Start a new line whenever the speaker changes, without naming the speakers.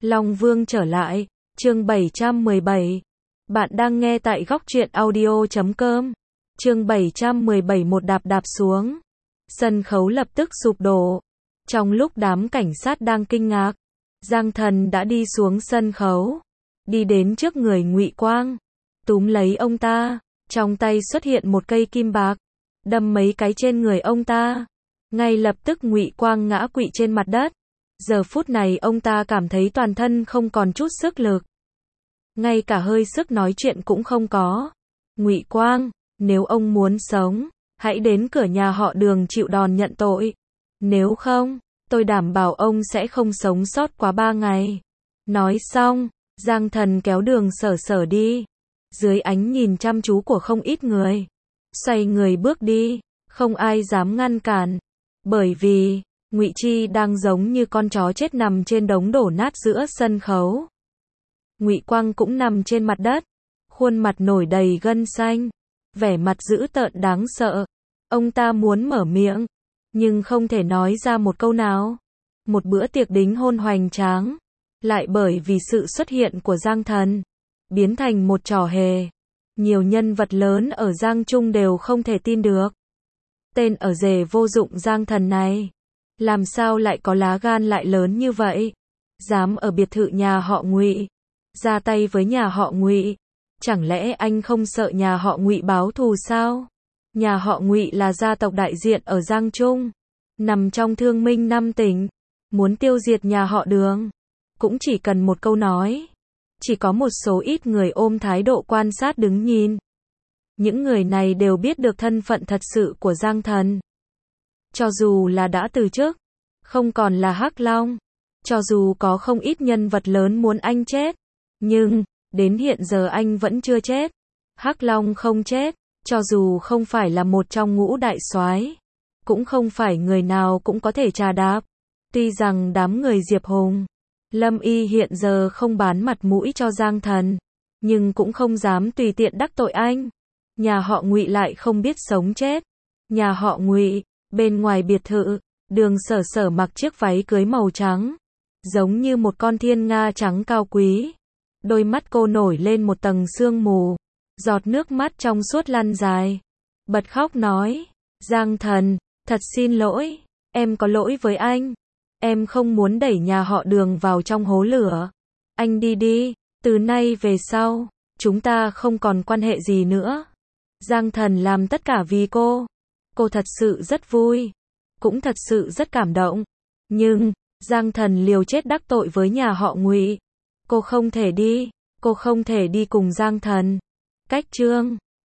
Long Vương trở lại, chương 717. Bạn đang nghe tại góc truyện audio.com. Chương 717. Một đạp đạp xuống. Sân khấu lập tức sụp đổ. Trong lúc đám cảnh sát đang kinh ngạc, Giang Thần đã đi xuống sân khấu, đi đến trước người Ngụy Quang, túm lấy ông ta, trong tay xuất hiện một cây kim bạc, đâm mấy cái trên người ông ta. Ngay lập tức Ngụy Quang ngã quỵ trên mặt đất. Giờ phút này ông ta cảm thấy toàn thân không còn chút sức lực, ngay cả hơi sức nói chuyện cũng không có. Ngụy Quang, nếu ông muốn sống, hãy đến cửa nhà họ Đường chịu đòn nhận tội. Nếu không, tôi đảm bảo ông sẽ không sống sót quá 3 ngày. Nói xong, Giang Thần kéo Đường Sở Sở đi. Dưới ánh nhìn chăm chú của không ít người, xoay người bước đi, không ai dám ngăn cản. Bởi vì Ngụy Chi đang giống như con chó chết nằm trên đống đổ nát giữa sân khấu. Ngụy Quang cũng nằm trên mặt đất, khuôn mặt nổi đầy gân xanh, vẻ mặt dữ tợn đáng sợ. Ông ta muốn mở miệng, nhưng không thể nói ra một câu nào. Một bữa tiệc đính hôn hoành tráng, lại bởi vì sự xuất hiện của Giang Thần, biến thành một trò hề. Nhiều nhân vật lớn ở Giang Trung đều không thể tin được. Tên ở rể vô dụng Giang Thần này, làm sao lại có lá gan lại lớn như vậy? Dám ở biệt thự nhà họ Ngụy ra tay với nhà họ Ngụy. Chẳng lẽ anh không sợ nhà họ Ngụy báo thù sao? Nhà họ Ngụy là gia tộc đại diện ở Giang Trung, nằm trong Thương Minh 5 tỉnh. Muốn tiêu diệt nhà họ Đường, cũng chỉ cần một câu nói. Chỉ có một số ít người ôm thái độ quan sát đứng nhìn. Những người này đều biết được thân phận thật sự của Giang Thần. Cho dù là đã từ chức, không còn là Hắc Long, cho dù có không ít nhân vật lớn muốn anh chết, nhưng đến hiện giờ anh vẫn chưa chết. Hắc Long không chết, cho dù không phải là một trong ngũ đại soái, cũng không phải người nào cũng có thể trà đạp. Tuy rằng đám người Diệp Hùng, Lâm Y hiện giờ không bán mặt mũi cho Giang Thần, nhưng cũng không dám tùy tiện đắc tội anh. Nhà họ Ngụy lại không biết sống chết. Nhà họ Ngụy, bên ngoài biệt thự, Đường Sở Sở mặc chiếc váy cưới màu trắng, giống như một con thiên nga trắng cao quý. Đôi mắt cô nổi lên một tầng sương mù, giọt nước mắt trong suốt lăn dài. Bật khóc nói, Giang Thần, thật xin lỗi, em có lỗi với anh. Em không muốn đẩy nhà họ Đường vào trong hố lửa. Anh đi đi, từ nay về sau, chúng ta không còn quan hệ gì nữa. Giang Thần làm tất cả vì cô. Cô thật sự rất vui, cũng thật sự rất cảm động. Nhưng, Giang Thần liều chết đắc tội với nhà họ Ngụy. Cô không thể đi cùng Giang Thần. Cách chương